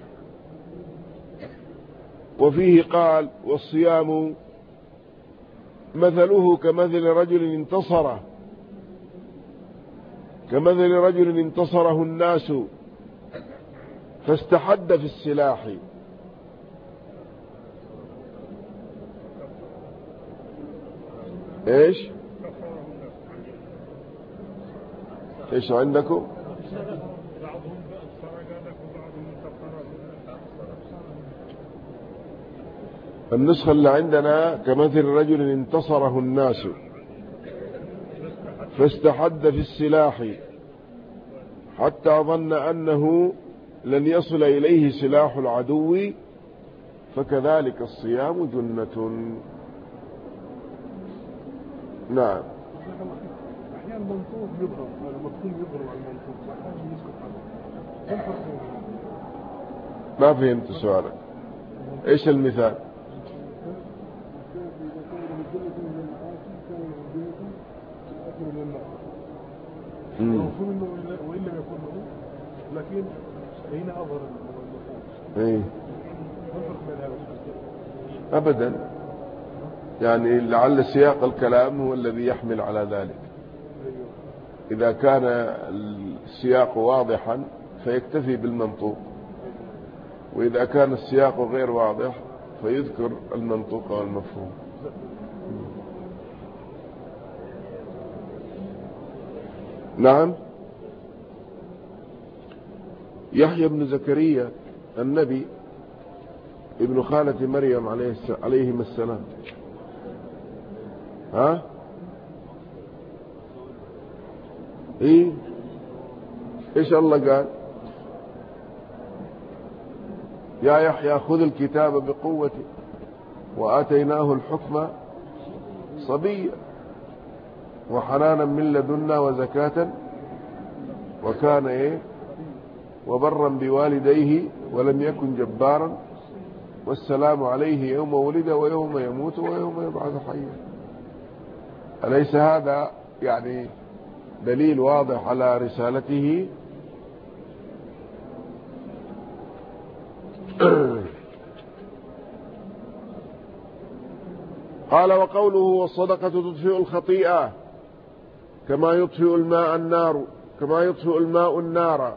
وفيه قال والصيام مثله كمثل رجل انتصره الناس فاستحد في السلاح. ايش عندكم؟ النسخة اللي عندنا كمثل رجل انتصره الناس فاستحد في السلاح حتى ظن أنه لن يصل إليه سلاح العدو فكذلك الصيام جنة. نعم. أحيانا المنطوق يظهر، المفهوم يظهر على المنطوق، وأحيانا يسكت عنه. ما فهمت سؤالك. إيش المثال؟ وإن لم يكن له، لكن هنا أظهر المفهوم. أبدا، يعني لعل سياق الكلام هو الذي يحمل على ذلك. إذا كان السياق واضحا فيكتفي بالمنطوق، وإذا كان السياق غير واضح فيذكر المنطوق والمفهوم. نعم. يحيى بن زكريا النبي ابن خالة مريم عليهما السلام. ها؟ ايش الله قال؟ يا يحيى خذ الكتاب بقوة وآتيناه الحكم صبيا وحنانا من لدنا وزكاة وكان وبرا بوالديه ولم يكن جبارا والسلام عليه يوم ولد ويوم يموت ويوم يبعث حيا. أليس هذا يعني دليل واضح على رسالته؟ قال وقوله والصدقة تطفئ الخطيئة كما يطفئ الماء النار.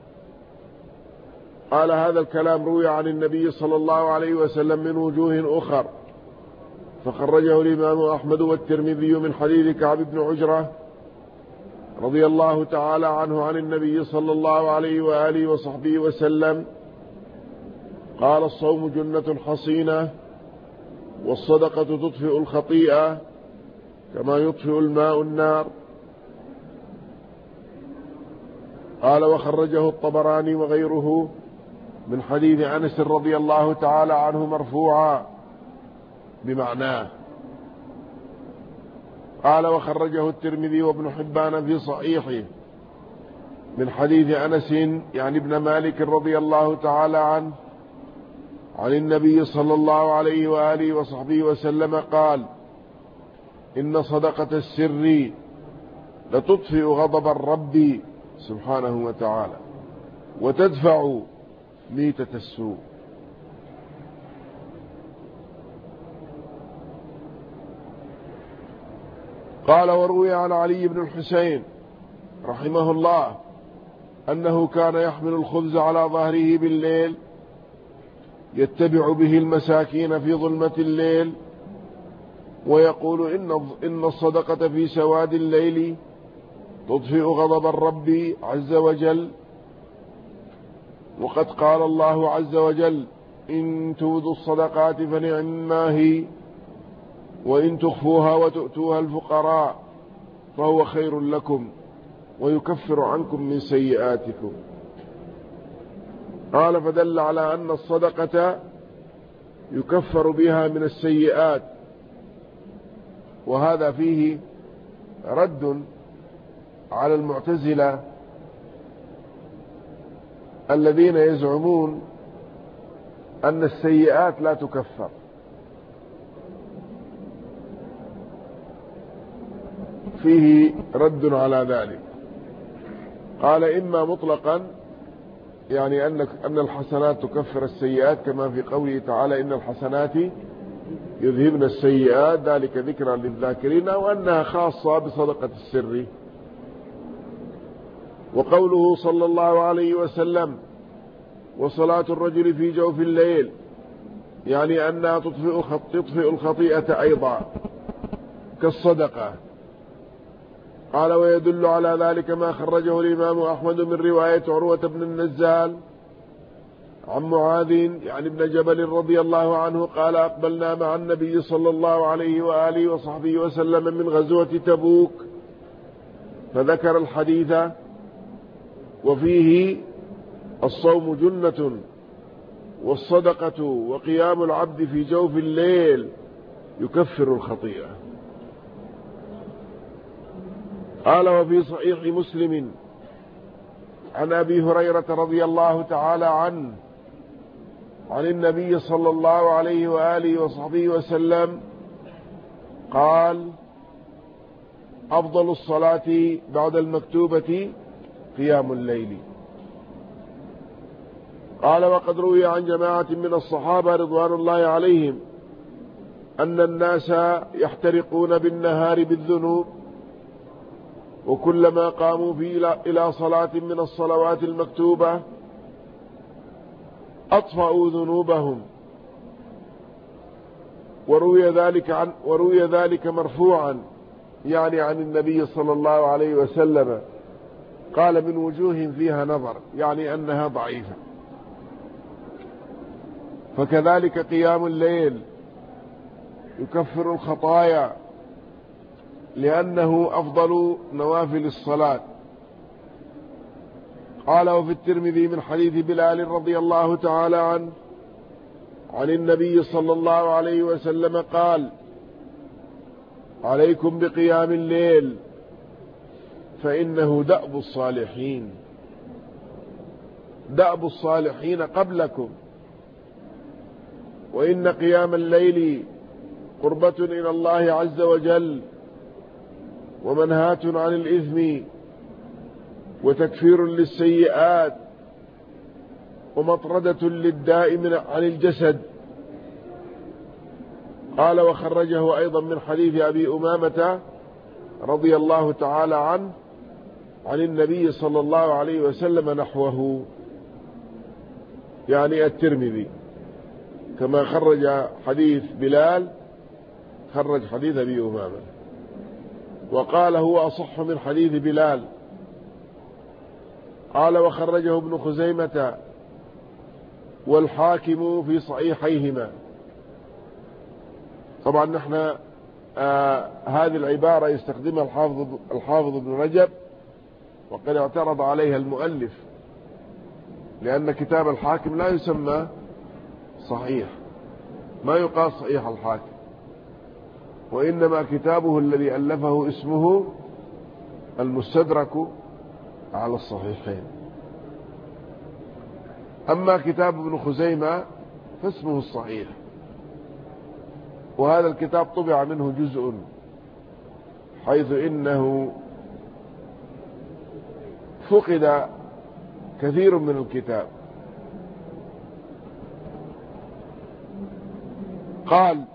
قال هذا الكلام روي عن النبي صلى الله عليه وسلم من وجوه أخر، فخرجه الإمام أحمد والترمذي من حديث كعب بن عجرة رضي الله تعالى عنه عن النبي صلى الله عليه وآله وصحبه وسلم قال الصوم جنة حصينة والصدقة تطفئ الخطيئة كما يطفئ الماء النار. قال وخرجه الطبراني وغيره من حديث أنس رضي الله تعالى عنه مرفوعا بمعناه. قال وخرجه الترمذي وابن حبان في صحيحه من حديث أنس يعني ابن مالك رضي الله تعالى عنه عن النبي صلى الله عليه وآله وصحبه وسلم قال إن صدقة السر لتطفئ غضب الرب سبحانه وتعالى وتدفع ميتة السوء. قال وروي عن علي بن الحسين رحمه الله أنه كان يحمل الخبز على ظهره بالليل يتبع به المساكين في ظلمة الليل ويقول إن الصدقة في سواد الليل تطفئ غضب الرب عز وجل. وقد قال الله عز وجل إن تبدوا الصدقات فنعما هي وإن تخفوها وتؤتوها الفقراء فهو خير لكم ويكفر عنكم من سيئاتكم. قال فدل على أن الصدقة يكفر بها من السيئات، وهذا فيه رد على المعتزلة الذين يزعمون أن السيئات لا تكفر. فيه رد على ذلك. قال إما مطلقا يعني أن الحسنات تكفر السيئات كما في قوله تعالى إن الحسنات يذهبن السيئات ذلك ذكرى للذاكرين، وأنها خاصة بصدقة السر. وقوله صلى الله عليه وسلم وصلاة الرجل في جوف الليل يعني أنها تطفئ الخطيئة أيضا كالصدقة. قال ويدل على ذلك ما خرجه الإمام أحمد من رواية عروة بن النزال عن معاذ يعني ابن جبل رضي الله عنه قال أقبلنا مع النبي صلى الله عليه وآله وصحبه وسلم من غزوة تبوك، فذكر الحديث وفيه الصوم جنة والصدقة وقيام العبد في جوف الليل يكفر الخطيئة. قال وفي صحيح مسلم عن أبي هريرة رضي الله تعالى عنه عن النبي صلى الله عليه وآله وصحبه وسلم قال أفضل الصلاة بعد المكتوبة قيام الليل. قال وقد روي عن جماعة من الصحابة رضوان الله عليهم أن الناس يحترقون بالنهار بالذنوب، وكلما قاموا إلى صلاة من الصلوات المكتوبة أطفأوا ذنوبهم. وروي ذلك مرفوعا يعني عن النبي صلى الله عليه وسلم قال من وجوه فيها نظر يعني أنها ضعيفة. فكذلك قيام الليل يكفر الخطايا لأنه أفضل نوافل الصلاة. قال وفي الترمذي من حديث بلال رضي الله تعالى عنه عن النبي صلى الله عليه وسلم قال عليكم بقيام الليل فإنه دأب الصالحين، دأب الصالحين قبلكم، وإن قيام الليل قربة إلى الله عز وجل ومنهاة عن الإثم وتكفير للسيئات ومطردة للداء عن الجسد. قال وخرجه أيضا من حديث أبي أمامة رضي الله تعالى عنه عن النبي صلى الله عليه وسلم نحوه يعني الترمذي كما خرج حديث بلال خرج حديث أبي أمامة، وقال هو أصح من حديث بلال. قال وخرجه ابن خزيمة والحاكم في صحيحيهما. طبعا نحن هذه العبارة يستخدمها الحافظ ابن رجب، وقد اعترض عليها المؤلف لأن كتاب الحاكم لا يسمى صحيح، ما يقال صحيح الحاكم، وإنما كتابه الذي ألفه اسمه المستدرك على الصحيحين. أما كتاب ابن خزيمة فاسمه الصحيح، وهذا الكتاب طبع منه جزء حيث إنه فقد كثير من الكتاب. قال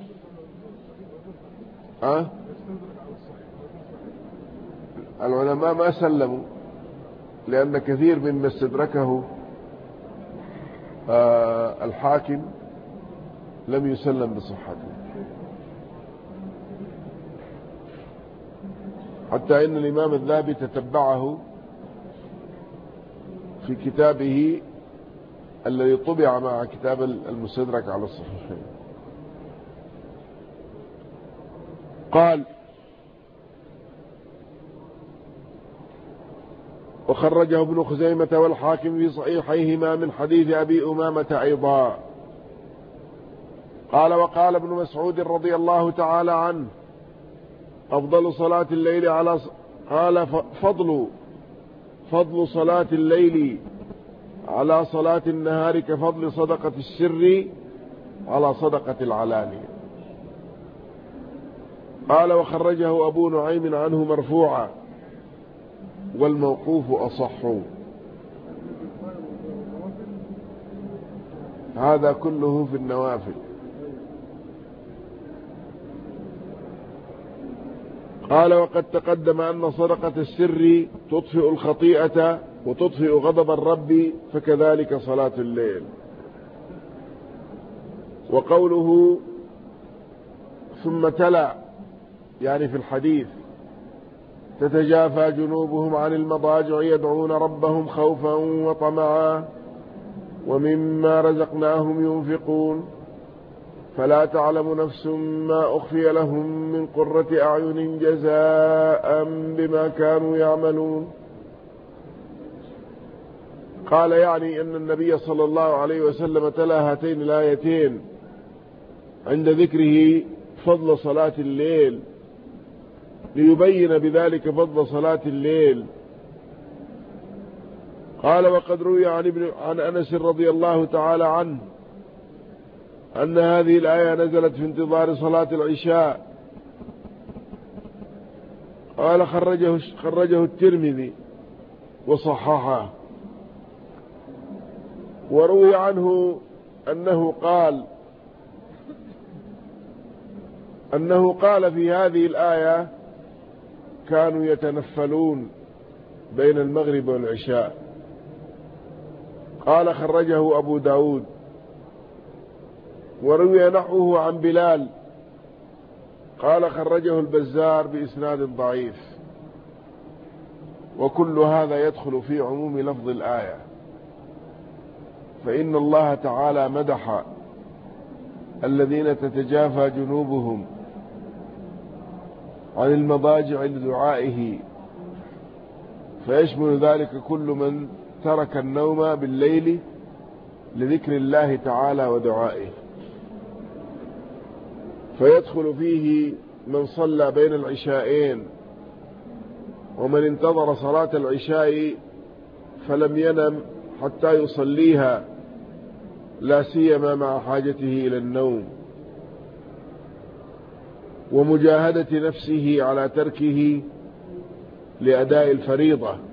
العلماء ما سلموا لأن كثير مما استدركه الحاكم لم يسلم بصحته، حتى إن الإمام الذهبي تتبعه في كتابه الذي طبع مع كتاب المستدرك على الصحيحين. قال وخرجه ابن خزيمة والحاكم في صحيحيهما من حديث أبي أمامة أيضا. قال وقال ابن مسعود رضي الله تعالى عنه أفضل صلاة الليل قال فضل صلاة الليل على صلاة النهار كفضل صدقة السر على صدقة العلانية. قال وخرجه أبو نعيم عنه مرفوعا والموقوف أصح. هذا كله في النوافل. قال وقد تقدم أن صدقة السر تطفئ الخطيئة وتطفئ غضب الرب، فكذلك صلاة الليل. وقوله ثم تلا يعني في الحديث تتجافى جنوبهم عن المضاجع يدعون ربهم خوفا وطمعا ومما رزقناهم ينفقون فلا تعلم نفس ما أخفي لهم من قرة أعين جزاء بما كانوا يعملون. قال يعني أن النبي صلى الله عليه وسلم تلا هاتين الآيتين عند ذكره فضل صلاة الليل ليبين بذلك فضل صلاة الليل. قال وقد روي عن أنس رضي الله تعالى عنه أن هذه الآية نزلت في انتظار صلاة العشاء. قال خرجه الترمذي وصححه. وروي عنه أنه قال في هذه الآية كانوا يتنفلون بين المغرب والعشاء. قال خرجه أبو داود. وروي نحوه عن بلال قال خرجه البزار بإسناد ضعيف. وكل هذا يدخل في عموم لفظ الآية، فإن الله تعالى مدح الذين تتجافى جنوبهم عن المضاجع لدعائه، فيشمل ذلك كل من ترك النوم بالليل لذكر الله تعالى ودعائه، فيدخل فيه من صلى بين العشاءين ومن انتظر صلاة العشاء فلم ينم حتى يصليها، لا سيما مع حاجته إلى النوم ومجاهدة نفسه على تركه لأداء الفريضة،